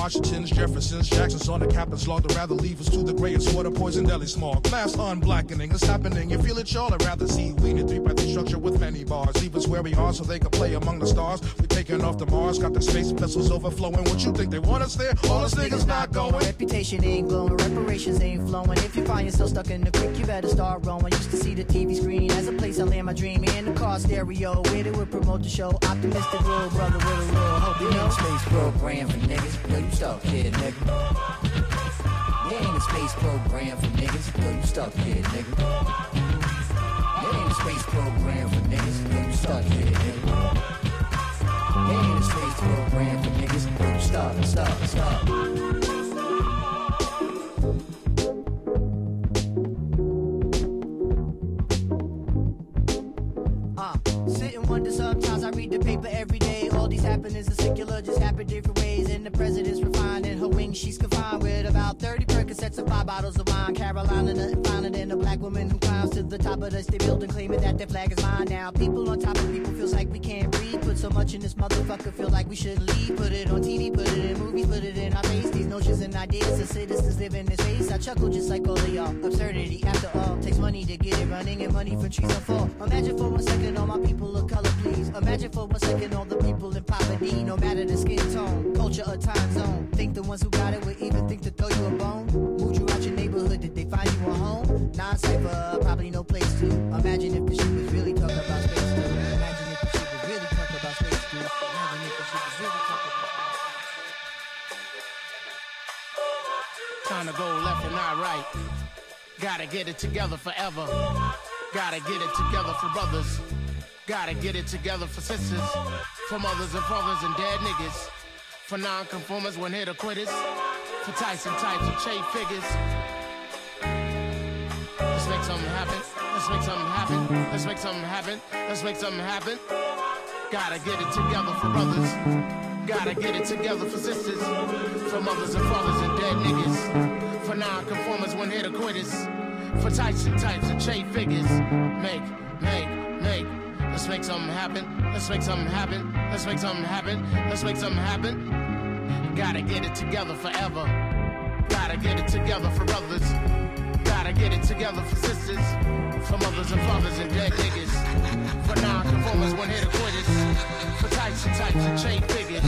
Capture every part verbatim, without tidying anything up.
Washingtons, Jeffersons, Jacksons on the captain's log. They'd rather leave us to the grayest water, poison, deli smog. Mass unblackening is happening. You feel it, y'all? I'd rather see we in a three-party structure with many bars. Leave us where we are so they can play among the stars. We taking off the Mars, got the space vessels overflowing. What you think they want us there? All us niggas not going. Reputation ain't glowing, reparations ain't flowing. If you find yourself stuck in the creek, you better start rowing. Used to see the T V screen as a place I land my dream. In the car stereo, where they would promote the show. Optimistic little brother with a real hope, you know. Space program for niggas, yo, you stuck here, nigga. There ain't a space program for niggas, yo, you stuck here, nigga. There ain't a space program for niggas, yo, you stuck here, nigga. There ain't a space program for niggas, yo, you stuck, stuck, stuck. Sometimes I read the paper every day. All these happenings are secular, just happen different ways. And the president's refined in her wings, she's confined with about thirty Percocets and five bottles of wine. Carolina, nothing finer than a black woman who climbs to the top of the state building, claiming that their flag is mine. Now people on top of people feels like we can't breathe. Put so much in this motherfucker, feel like we shouldn't leave. Put it on T V, put it in movies, put it in our face. These notions and ideas of citizens live in this space. I chuckle just like all of y'all. Absurdity, after all, takes money to get it running, and money from trees unfall. Imagine for one second all my people of color, please. Imagine for one second all the people in poverty, no matter the skin tone, culture or time zone. Think the ones who got it would even think to throw you a bone? Moved you out your neighborhood, did they find you a home? Non-cypher, probably no place to. Imagine if the shit was really talking about space too. Imagine if the shit was really talking about space too. Imagine if the shit was really talking about space. Trying to go left and not right. Gotta get it together forever. Gotta get it together for brothers. Gotta get it together for sisters, for mothers and fathers and dead niggas, for non-conformers when hit or quitters, for Tyson types of trade figures. Let's make something happen. Let's make something happen. Let's make something happen. Let's make something happen. Gotta get it together for brothers. Gotta get it together for sisters, for mothers and fathers and dead niggas, for non-conformers when hit or quitters, for Tyson types of trade figures. Make, make, make. Let's make something happen. Let's make something happen. Let's make something happen. Let's make something happen. Gotta get it together forever. Gotta get it together for brothers. Gotta get it together for sisters, for mothers and fathers and dead niggas, for non-conformers when hit or quitters, for types and types and chain figures.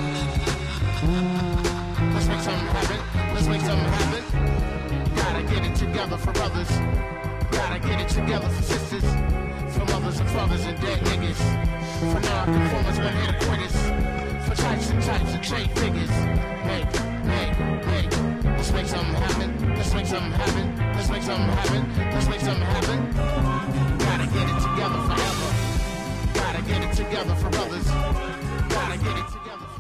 Let's make something happen. Let's make something happen. Gotta get it together for brothers. Gotta get it together for sisters, for mothers and fathers and dead niggas, for non-conformers when hit or quitters, for types and types and chain figures. Make, make, make. Let's make something happen. Let's make something happen. Let's make something happen. Let's make something happen. Gotta get it together forever. Gotta get it together for brothers. Gotta get it together.